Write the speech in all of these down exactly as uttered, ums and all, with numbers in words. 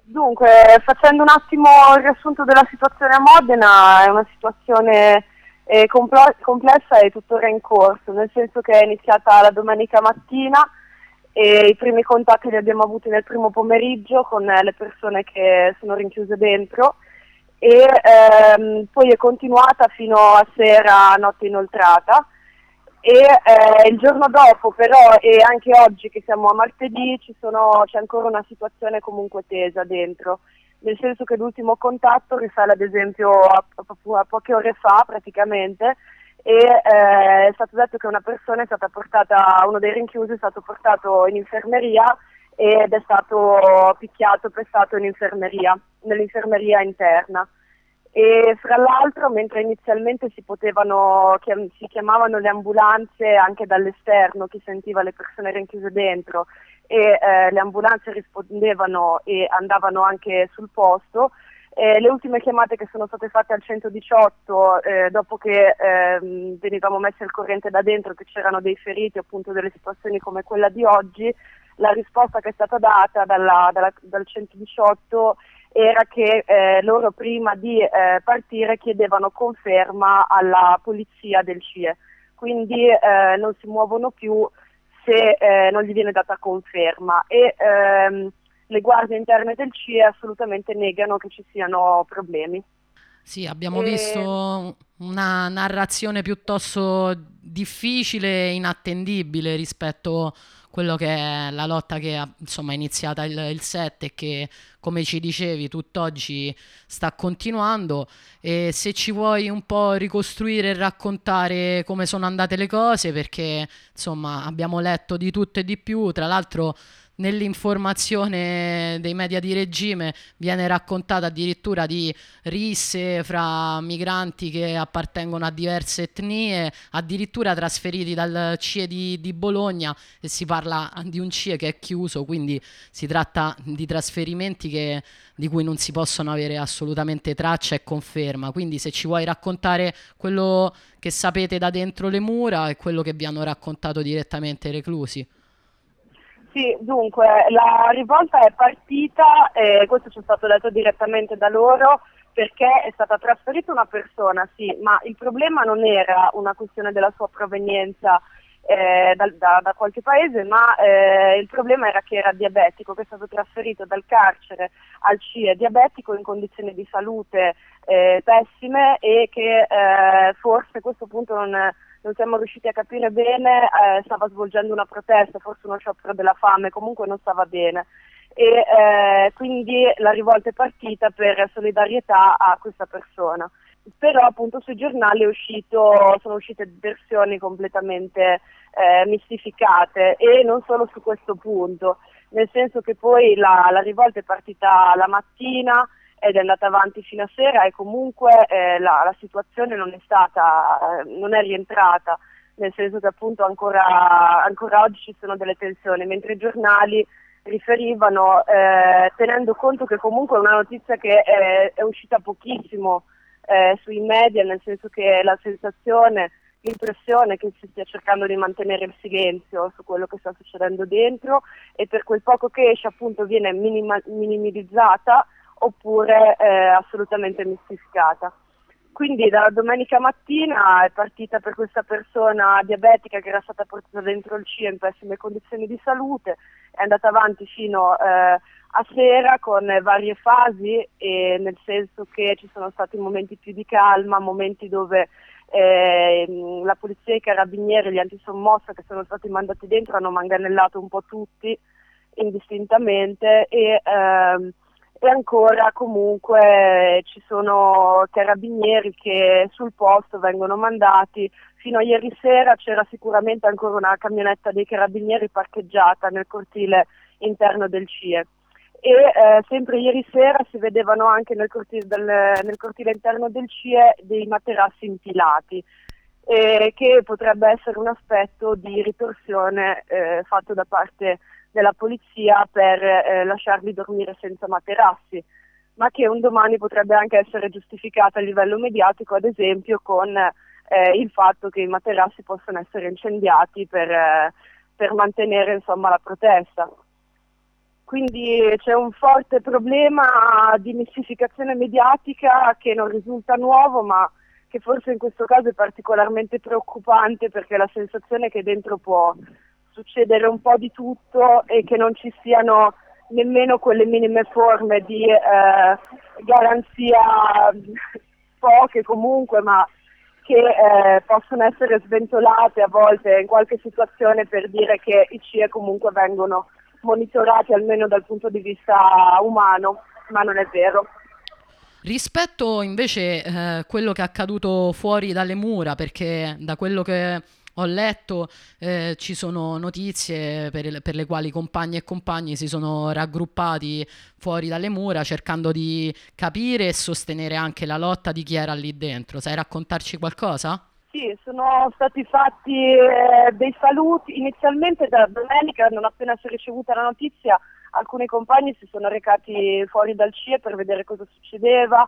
Dunque, facendo un attimo il riassunto della situazione a Modena, è una situazione eh, complo- complessa e tuttora in corso, nel senso che è iniziata la domenica mattina e i primi contatti li abbiamo avuti nel primo pomeriggio con eh, le persone che sono rinchiuse dentro e ehm, poi è continuata fino a sera, notte inoltrata. E eh, il giorno dopo però e anche oggi che siamo a martedì ci sono, c'è ancora una situazione comunque tesa dentro, nel senso che l'ultimo contatto risale ad esempio a, a, a poche ore fa praticamente e eh, è stato detto che una persona è stata portata, uno dei rinchiusi è stato portato in infermeria ed è stato picchiato, pestato in infermeria, nell'infermeria interna. E fra l'altro, mentre inizialmente si potevano, chiam- si chiamavano le ambulanze anche dall'esterno, chi sentiva le persone rinchiuse dentro, e eh, le ambulanze rispondevano e andavano anche sul posto, eh, le ultime chiamate che sono state fatte al centodiciotto, eh, dopo che ehm, venivamo messi al corrente da dentro, che c'erano dei feriti, appunto delle situazioni come quella di oggi, la risposta che è stata data dalla, dalla, dal centodiciotto era che eh, loro prima di eh, partire chiedevano conferma alla polizia del C I E, quindi eh, non si muovono più se eh, non gli viene data conferma e ehm, le guardie interne del C I E assolutamente negano che ci siano problemi. Sì, abbiamo E visto una narrazione piuttosto difficile e inattendibile rispetto a quello che è la lotta che ha, insomma, è iniziata il, il sette e che, come ci dicevi, tutt'oggi sta continuando. E se ci vuoi un po' ricostruire e raccontare come sono andate le cose, perché insomma abbiamo letto di tutto e di più, tra l'altro nell'informazione dei media di regime viene raccontata addirittura di risse fra migranti che appartengono a diverse etnie, addirittura trasferiti dal C I E di, di Bologna, e si parla di un C I E che è chiuso, quindi si tratta di trasferimenti che, di cui non si possono avere assolutamente traccia e conferma. Quindi se ci vuoi raccontare quello che sapete da dentro le mura e quello che vi hanno raccontato direttamente i reclusi. Sì, dunque, la rivolta è partita, e questo ci è stato detto direttamente da loro, perché è stata trasferita una persona, sì, ma il problema non era una questione della sua provenienza eh, dal- da, da qualche paese, ma eh, il problema era che era diabetico, che è stato trasferito dal carcere al C I E diabetico in condizioni di salute eh, pessime e che eh, forse a questo punto non non siamo riusciti a capire bene, eh, stava svolgendo una protesta, forse uno sciopero della fame, comunque non stava bene. E eh, quindi la rivolta è partita per solidarietà a questa persona. Però appunto sui giornali è uscito, sono uscite versioni completamente eh, mistificate e non solo su questo punto, nel senso che poi la, la rivolta è partita la mattina ed è andata avanti fino a sera e comunque eh, la, la situazione non è stata, eh, non è rientrata, nel senso che appunto ancora, ancora oggi ci sono delle tensioni, mentre i giornali riferivano, eh, tenendo conto che comunque è una notizia che è, è uscita pochissimo eh, sui media, nel senso che la sensazione, l'impressione che si stia cercando di mantenere il silenzio su quello che sta succedendo dentro e per quel poco che esce appunto viene minima- minimizzata oppure eh, assolutamente mistificata. Quindi da domenica mattina è partita per questa persona diabetica che era stata portata dentro il C I E in pessime condizioni di salute, è andata avanti fino eh, a sera con varie fasi, e nel senso che ci sono stati momenti più di calma, momenti dove eh, la polizia e i carabinieri e gli antisommossa che sono stati mandati dentro hanno manganellato un po' tutti indistintamente e ehm, e ancora comunque ci sono carabinieri che sul posto vengono mandati. Fino a ieri sera c'era sicuramente ancora una camionetta dei carabinieri parcheggiata nel cortile interno del C I E. E eh, sempre ieri sera si vedevano anche nel cortile, del, nel cortile interno del C I E dei materassi impilati, eh, che potrebbe essere un aspetto di ritorsione eh, fatto da parte della polizia per eh, lasciarli dormire senza materassi, ma che un domani potrebbe anche essere giustificata a livello mediatico, ad esempio con eh, il fatto che i materassi possono essere incendiati per, eh, per mantenere insomma la protesta. quindi c'è un forte problema di mistificazione mediatica che non risulta nuovo, ma che forse in questo caso è particolarmente preoccupante, perché la sensazione è che dentro può succedere un po' di tutto e che non ci siano nemmeno quelle minime forme di eh, garanzia, poche comunque, ma che eh, possono essere sventolate a volte in qualche situazione per dire che i C I E comunque vengono monitorati almeno dal punto di vista umano, ma non è vero. Rispetto invece a eh, quello che è accaduto fuori dalle mura, perché da quello che ho letto eh, ci sono notizie per, per le quali compagni e compagni si sono raggruppati fuori dalle mura cercando di capire e sostenere anche la lotta di chi era lì dentro. Sai raccontarci qualcosa? Sì, sono stati fatti eh, dei saluti. Inizialmente da domenica, non appena si è ricevuta la notizia, alcuni compagni si sono recati fuori dal C I E per vedere cosa succedeva.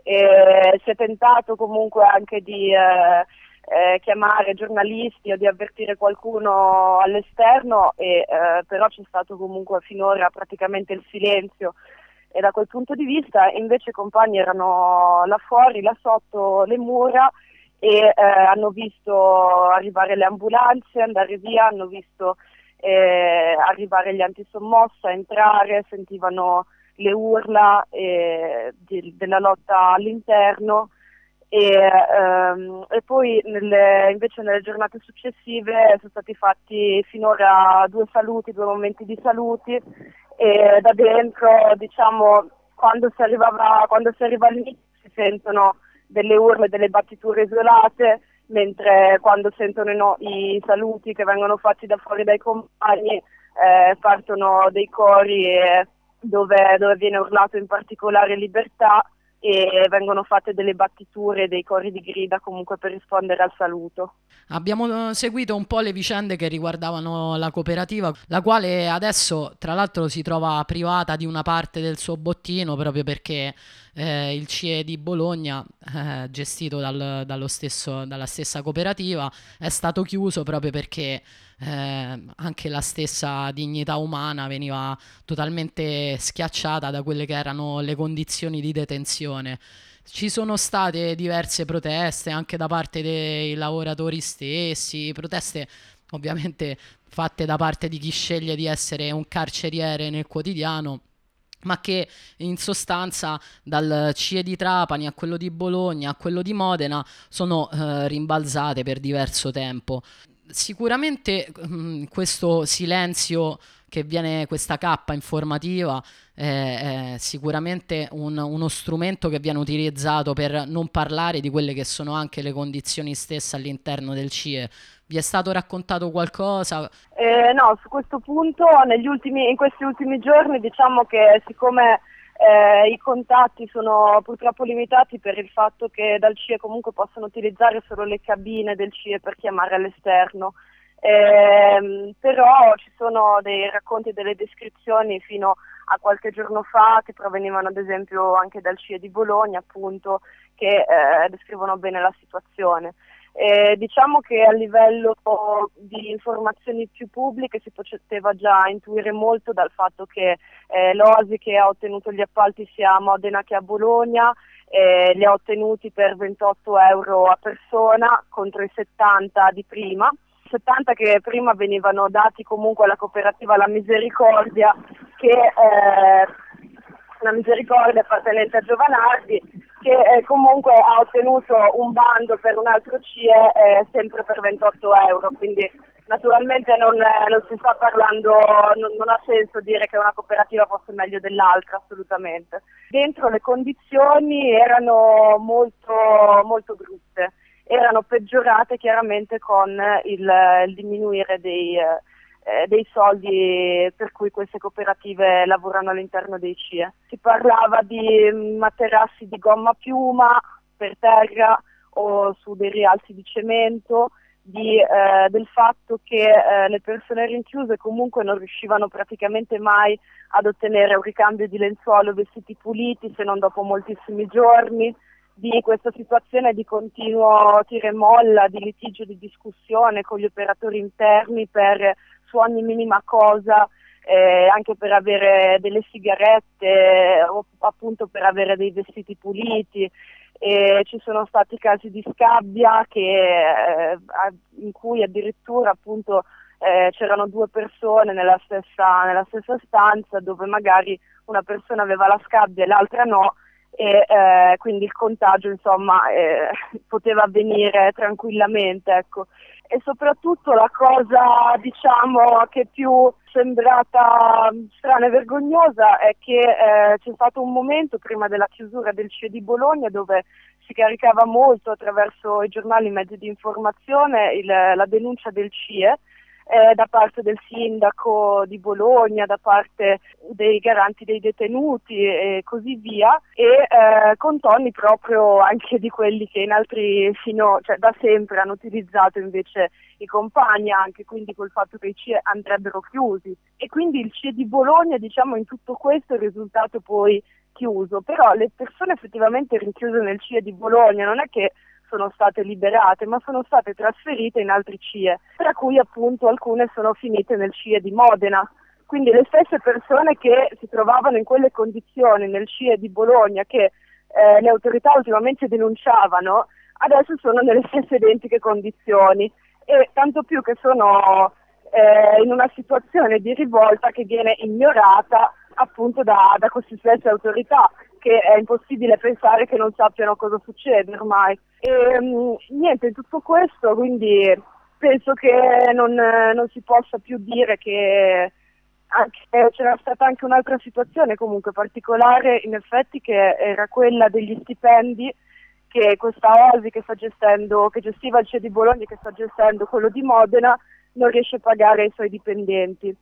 E si è tentato comunque anche di eh, eh, chiamare giornalisti o di avvertire qualcuno all'esterno, e, eh, però c'è stato comunque finora praticamente il silenzio. E da quel punto di vista invece i compagni erano là fuori, là sotto le mura, e eh, hanno visto arrivare le ambulanze, andare via, hanno visto eh, arrivare gli antisommossa, entrare, sentivano le urla eh, di, della lotta all'interno, e, ehm, e poi nelle, invece nelle giornate successive sono stati fatti finora due saluti, due momenti di saluti, e da dentro, diciamo, quando si arrivava, quando si arriva all'inizio si sentono delle urle, delle battiture isolate, mentre quando sentono no, i saluti che vengono fatti da fuori dai compagni eh, partono dei cori eh, dove, dove viene urlato in particolare libertà, e vengono fatte delle battiture, dei cori di grida comunque per rispondere al saluto. Abbiamo seguito un po' le vicende che riguardavano la cooperativa, la quale adesso tra l'altro si trova privata di una parte del suo bottino proprio perché eh, il C I E di Bologna, eh, gestito dal- dallo stesso- dalla stessa cooperativa, è stato chiuso proprio perché eh, anche la stessa dignità umana veniva totalmente schiacciata da quelle che erano le condizioni di detenzione. Ci sono state diverse proteste anche da parte dei lavoratori stessi, proteste ovviamente fatte da parte di chi sceglie di essere un carceriere nel quotidiano, ma che in sostanza dal C I E di Trapani a quello di Bologna a quello di Modena sono eh, rimbalzate per diverso tempo. Sicuramente mh, questo silenzio che viene, questa cappa informativa è, è sicuramente un- uno strumento che viene utilizzato per non parlare di quelle che sono anche le condizioni stesse all'interno del C I E. Vi è stato raccontato qualcosa? Eh, no, su questo punto negli ultimi, in questi ultimi giorni diciamo che siccome eh, i contatti sono purtroppo limitati per il fatto che dal C I E comunque possono utilizzare solo le cabine del C I E per chiamare all'esterno, ehm, però ci sono dei racconti e delle descrizioni fino a qualche giorno fa che provenivano ad esempio anche dal C I E di Bologna, appunto, che eh, descrivono bene la situazione. Eh, diciamo che a livello di informazioni più pubbliche si poteva già intuire molto dal fatto che eh, l'O A S I, che ha ottenuto gli appalti sia a Modena che a Bologna, eh, li ha ottenuti per ventotto euro a persona contro i settanta di prima. settanta che prima venivano dati comunque alla cooperativa La Misericordia, che eh, la Misericordia appartenente a Giovanardi, che eh, comunque ha ottenuto un bando per un altro C I E eh, sempre per ventotto euro, quindi naturalmente non, eh, non si sta parlando, non, non ha senso dire che una cooperativa fosse meglio dell'altra, assolutamente. Dentro le condizioni erano molto, molto brutte, erano peggiorate chiaramente con il, il diminuire dei, eh, dei soldi per cui queste cooperative lavorano all'interno dei C I E. Si parlava di materassi di gomma a piuma per terra o su dei rialzi di cemento, di, eh, del fatto che eh, le persone rinchiuse comunque non riuscivano praticamente mai ad ottenere un ricambio di lenzuola o vestiti puliti se non dopo moltissimi giorni, di questa situazione di continuo tira e molla, di litigio, di discussione con gli operatori interni per su ogni minima cosa, eh, anche per avere delle sigarette o appunto per avere dei vestiti puliti. E ci sono stati casi di scabbia che, eh, in cui addirittura appunto eh, c'erano due persone nella stessa, nella stessa stanza, dove magari una persona aveva la scabbia e l'altra no, e eh, quindi il contagio insomma eh, poteva avvenire tranquillamente, ecco. E soprattutto la cosa, diciamo, che più sembrata strana e vergognosa è che eh, c'è stato un momento prima della chiusura del C I E di Bologna dove si caricava molto attraverso i giornali e i mezzi di informazione il, la denuncia del C I E eh, da parte del sindaco di Bologna, da parte dei garanti dei detenuti e così via, e eh, con toni proprio anche di quelli che in altri fino, cioè da sempre hanno utilizzato invece i compagni, anche quindi col fatto che i C I E andrebbero chiusi. E quindi il C I E di Bologna, diciamo, in tutto questo è risultato poi chiuso, però le persone effettivamente rinchiuse nel C I E di Bologna non è che sono state liberate, ma sono state trasferite in altri C I E, tra cui appunto alcune sono finite nel C I E di Modena. Quindi le stesse persone che si trovavano in quelle condizioni nel C I E di Bologna, che eh, le autorità ultimamente denunciavano, adesso sono nelle stesse identiche condizioni, e tanto più che sono eh, in una situazione di rivolta che viene ignorata appunto da, da queste stesse autorità, che è impossibile pensare che non sappiano cosa succede ormai. E mh, niente, in tutto questo, quindi penso che non, non si possa più dire che anche, c'era stata anche un'altra situazione comunque particolare, in effetti, che era quella degli stipendi che questa O S I che sta gestendo, che gestiva il C I E di Bologna, che sta gestendo quello di Modena, non riesce a pagare ai suoi dipendenti.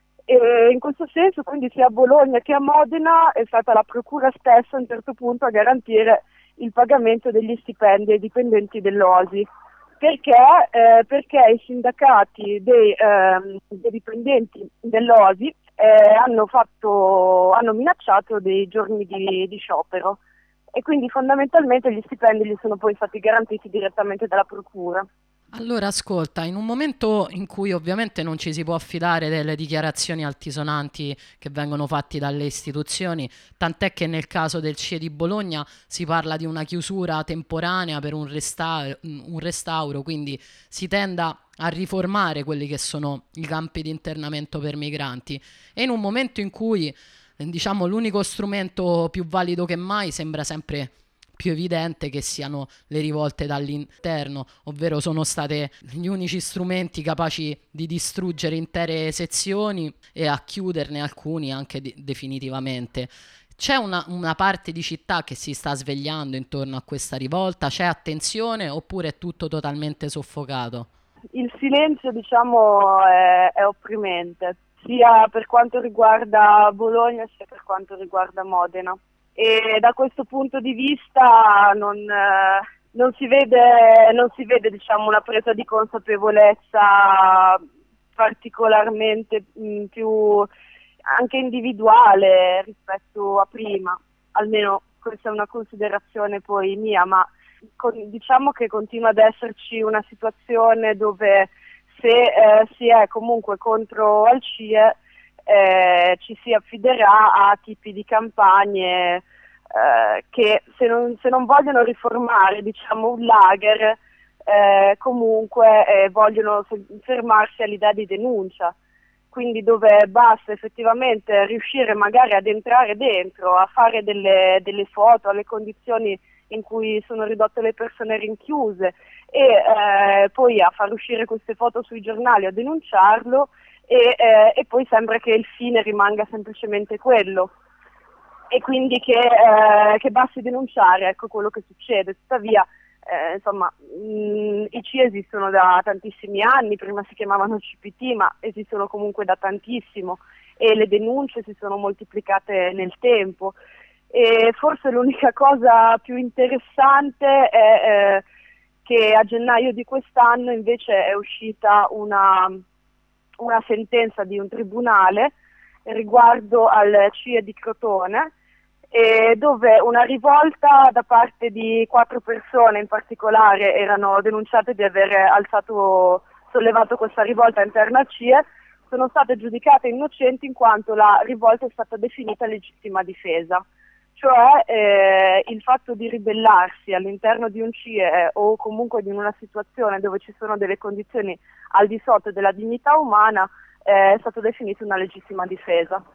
E in questo senso, quindi, sia a Bologna che a Modena è stata la procura stessa a un certo punto a garantire il pagamento degli stipendi ai dipendenti dell'O S I. Perché? Eh, perché i sindacati dei, ehm, dei dipendenti dell'O S I eh, hanno, fatto, hanno minacciato dei giorni di, di sciopero, e quindi fondamentalmente gli stipendi gli sono poi stati garantiti direttamente dalla procura. Allora, ascolta, in un momento in cui ovviamente non ci si può affidare delle dichiarazioni altisonanti che vengono fatte dalle istituzioni, tant'è che nel caso del C I E di Bologna si parla di una chiusura temporanea per un restauro, un restauro, quindi si tenda a riformare quelli che sono i campi di internamento per migranti, e in un momento in cui, eh, diciamo, l'unico strumento più valido che mai sembra sempre più evidente che siano le rivolte dall'interno, ovvero sono state gli unici strumenti capaci di distruggere intere sezioni e a chiuderne alcuni anche de- definitivamente. C'è una, una parte di città che si sta svegliando intorno a questa rivolta? C'è attenzione oppure è tutto totalmente soffocato? Il silenzio, diciamo, è, è opprimente, sia per quanto riguarda Bologna sia per quanto riguarda Modena. E da questo punto di vista non, eh, non si vede, non si vede diciamo, una presa di consapevolezza particolarmente mh, più anche individuale rispetto a prima, almeno questa è una considerazione poi mia, ma con, diciamo che continua ad esserci una situazione dove se eh, si è comunque contro al C I E Eh, ci si affiderà a tipi di campagne eh, che se non, se non vogliono riformare, diciamo, un lager, eh, comunque eh, vogliono fermarsi all'idea di denuncia, quindi dove basta effettivamente riuscire magari ad entrare dentro, a fare delle, delle foto alle condizioni in cui sono ridotte le persone rinchiuse, e eh, poi a far uscire queste foto sui giornali, a denunciarlo. E, eh, e poi sembra che il fine rimanga semplicemente quello, e quindi che, eh, che basti denunciare, ecco quello che succede. Tuttavia eh, insomma mh, i C I E esistono da tantissimi anni, prima si chiamavano C P T, ma esistono comunque da tantissimo, e le denunce si sono moltiplicate nel tempo. E forse l'unica cosa più interessante è eh, che a gennaio di quest'anno invece è uscita una una sentenza di un tribunale riguardo al C I E di Crotone, eh, dove una rivolta da parte di quattro persone in particolare erano denunciate di aver alzato, sollevato questa rivolta interna al C I E. sono state giudicate innocenti in quanto la rivolta è stata definita legittima difesa. Cioè eh, il fatto di ribellarsi all'interno di un C I E o comunque in una situazione dove ci sono delle condizioni al di sotto della dignità umana eh, è stato definito una legittima difesa.